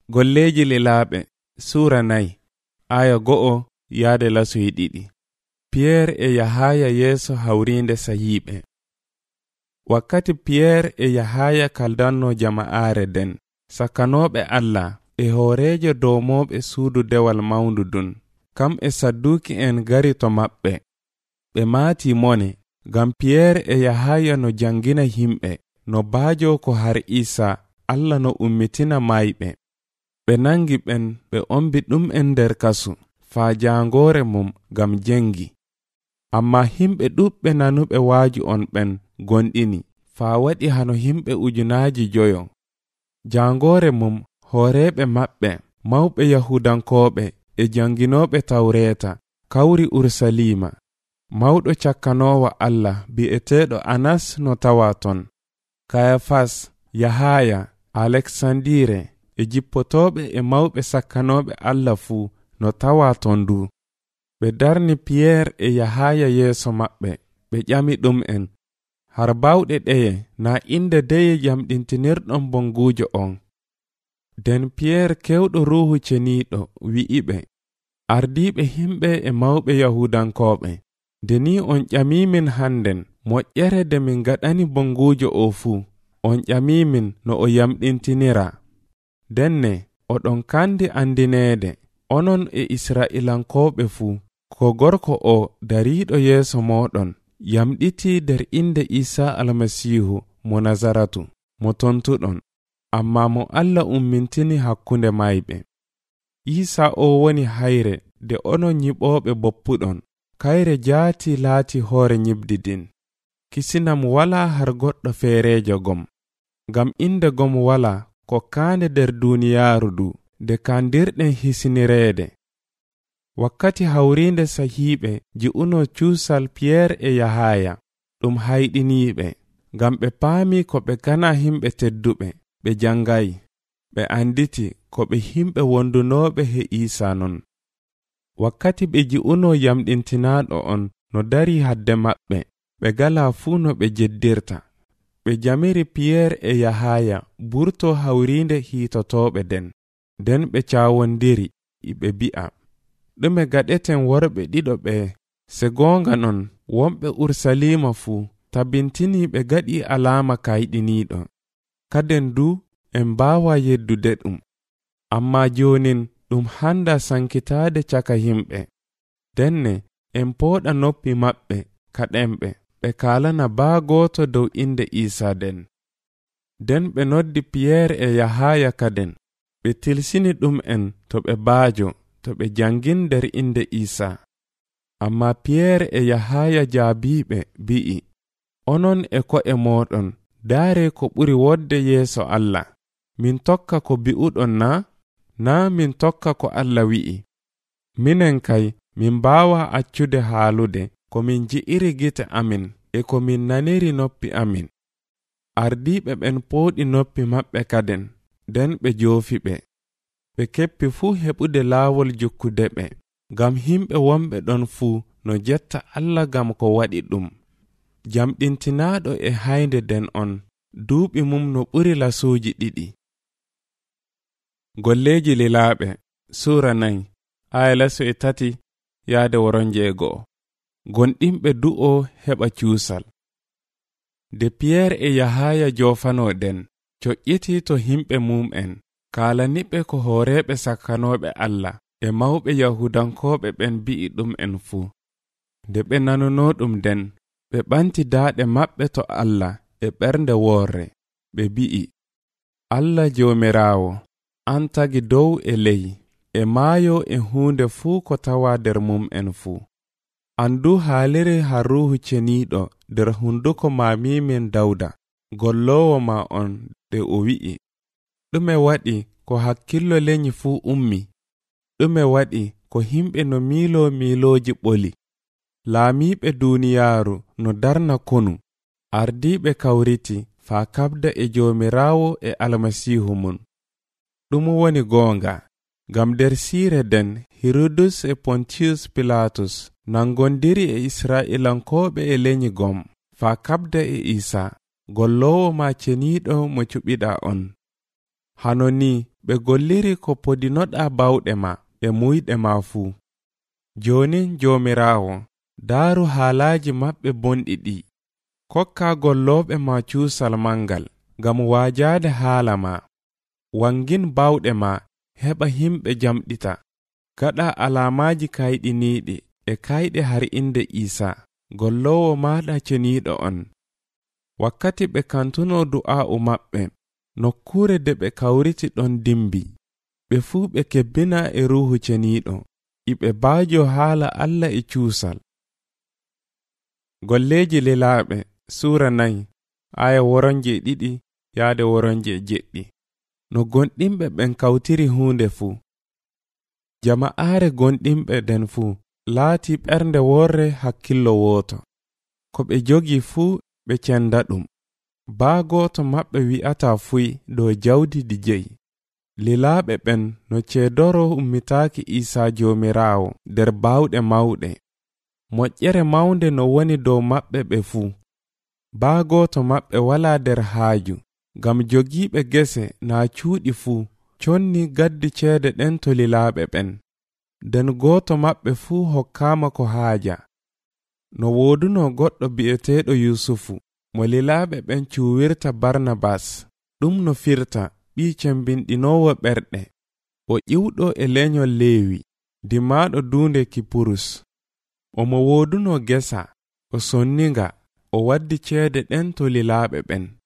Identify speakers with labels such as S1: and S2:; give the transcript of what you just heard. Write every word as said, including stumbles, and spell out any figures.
S1: Golleji Lilaaɓe Sura nayi aya go'o yaade lasuyi ɗiɗi. Pierre e Yahaya yeeso hawrinde sahiiɓe. Wakkati Pierre e Yahaya kaldanno jama'aare den sakanoɓe Allah e hoorejo dowmoɓe suudu dewal mawndu dun, kam e sadduki en gari to maɓɓe. Ɓe maati mone gam Pierre e Yahaya no jangina himɓe no baajo ko har Isa Allah no ummitina mayɓe. Ɓe nangi ɓen ɓe ombi ɗum en nder kasu faa jangore mum gam jengi. Amma himɓe ɗuɓɓe nanuɓe waaju on ɓen gonɗini faa waɗi hano himɓe ujunaaji joyo. Jangore mum hooreɓe maɓɓe mawɓe Yahudankoɓe e janginoɓe Tawreta kawri Ursalima. Mawɗo cakkanowo Allah bi'eteɗo Anas no tawa ton. Kayafas, Yahaya, Aleksandire e jippotoɓe e mawɓe sakkanoɓe Allah fuu no tawa ton du. Ɓe darni Pierre e Yahaya yeeso maɓɓe ɓe ƴami ɗum en har bawɗe ɗeye na inde deye jamɗintinirɗon bongujo on. Den Pierre kewɗo ruhu ceniɗo wi'iɓe, ardiɓe himɓe e mawɓe Yahudankoɓe, deni on ƴamimin hannden moƴƴere de min gaɗani bongujo o fuu, on ƴamimin no o yamɗintinira. Denne oɗon kandi andineede onon e Isra'ilankoɓe fuu ko gorko o dariɗo yeeso moɗon yamɗiti nder inde Isa almasihu mo Nazaratu mo tontuɗon, amma mo Allah ummintini hakkunde mayɓe. Isa o woni hayre de onon nyiɓoɓe boppuɗon, kayre jaati laati hoore nyibdidin. Kisinam wala har goɗɗo feerejo gom, gam inde gom wala ko kaande nder duniyaaru du de kandirɗen hisinireede. Wakkati hawrinde sahiiɓe ji'uno cuusal Pierre e Yahaya ɗum hayɗiniiɓe, gam ɓe paami ko ɓe gana himɓe tedduɓe, ɓe jangayi, ɓe anditi ko ɓe himɓe wondunooɓe he Isa non. Wakkati ɓe ji'uno yamɗintinaɗo on no dari hadde maɓɓe, ɓe gala fuu no ɓe jeddirta. Ɓe jamiri Pierre e Yahaya burto hawrinde hiitotoɓe den, den ɓe cawondiri ɓe bi'a, ɗume gaɗeten worɓe ɗiɗo ɓe? Se goonga non wonɓe Ursalima fuu tabintini ɓe gaɗi alama kayɗiniɗo. Kaden du en mbawa yeddude ɗum, amma jonin ɗum handa sankitaade caka himɓe. Denne en pooɗa noppi maɓɓe kaɗenɓe ɓe kalana baa gooto dow inde Isa den. Den ɓe noddi Pierre e Yahaya kaden, ɓe tilsini ɗum en to ɓe baajo to ɓe jangin nder inde Isa. Amma Pierre e Yahaya jaabiɓe bi'i, onon e ko'e moɗon daare ko ɓuri wodde yeeso Allah. Min tokka ko bi'uɗon na? Na min tokka ko Allah wi'i. Minen kay min mbawa accude haalude ko min ji'iri gite amin e ko min naniri noppi amin. Ardiɓe ɓen pooɗi noppi maɓɓe kaden, den ɓe joofi ɓe. Ɓe keppi fuu heɓude laawol jukkude ɓe, gam himɓe wonɓe ɗon fuu no jetta Allah gam ko waɗi ɗum. Jamɗintinaɗo e haynde den on duuɓi mum no ɓuri lasuuji ɗiɗi. Golleji Lilaaɓe Sura nayi aya lasu e tati yaade woronje e go'o. Gonɗinɓe du'o heɓa cuusal. De Pierre e Yahaya jofano den coƴƴiti to himɓe mum'en, kalaniɓe ko hooreɓe sakkanoɓe Allah e mawɓe Yahudankoɓe ɓen bi'i ɗum en fuu. Nde ɓe nanuno ɗum den, ɓe ɓanti daaɗe maɓɓe to Allah e ɓernde woorre, ɓe bi'i, Allah Joomiraawo, an tagi dow e ley, e maayo e huunde fuu ko tawa nder mum'en fuu. Andu haaliri har ruhu ceniiɗo nder hunduko maamimin Dawda, gollowo ma on de o wi'i, ɗume waɗi ko hakkillo lenyi fuu ummi? Ɗume waɗi ko himɓe no miilo miilooji ɓoli? Laamiiɓe duniyaaru no darna konu, ardiiɓe kawriti faa kabda e Joomiraawo e Almasiihu mun. Ɗum woni goonga, gam nder siire den Hirodus e Pontius Pilatus nangondiri e Isra'ilankoɓe e lenyi gom faa kabda e Isa, gollowo ma ceniiɗo mo cuɓiɗa on. Hano ni ɓe golliri ko podinoɗa bawɗe ma e muyɗe ma fuu. Joni Joomiraawo, daaru haalaaji maɓɓe bonɗi ɗi. Kokka gollooɓe ma cuusal mangal ngam waajaade haala ma. Wangin bawɗe ma heɓa himɓe jamɗita. Gaɗa alaamaaji kayɗiniiɗi e kayɗe har inde Iisa, golloowo maaɗa ceniiɗo on. Wakkati ɓe kantuno du'aa'u maɓɓe, nokkuure de ɓe kawriti ɗon dimbi. Ɓe fuu ɓe kebbina e ruuhu ceniiɗo, iɓe baajo haala Allah e cuusal. Golleeji lilaaɓe suura nayi aya woronje ɗiɗi yaade woronje jeɗɗi. No gonɗinɓe ɓen kawtiri huunde fuu. Jama'aare gonɗinɓe den fuu laati ɓernde worre hakkillo wooto. Ko ɓe jogi fuu ɓe cenda ɗum. Baa gooto maɓɓe wi'ata fuy dow jawdi di jeyi. Lilaaɓe ɓen no ceedoro ummitaaki Iisaa Joomiraawo nder baawɗe mawɗe. Moƴƴere mawnde no woni dow maɓɓe ɓe fuu. Baa gooto maɓɓe walaa nder haaju, ngam jogiiɓe gese naa cuuɗi fuu conni gaddi ceede ɗen to lilaaɓe ɓen. Nden gooto maɓɓe fuu hokkaama ko haaja. No wooduno goɗɗo bi'eteeɗo Yusufu, mo lilaaɓe ɓen cuuwirta Barnabas, ɗum no firta ɓii cembinɗinoowo ɓerɗe, o ƴiwɗo e lenyol Leewi, dimaaɗo duunde Kipurus. Omo wooduno gesa, o sonninga, o waddi ceede ɗen to lilaaɓe ɓen.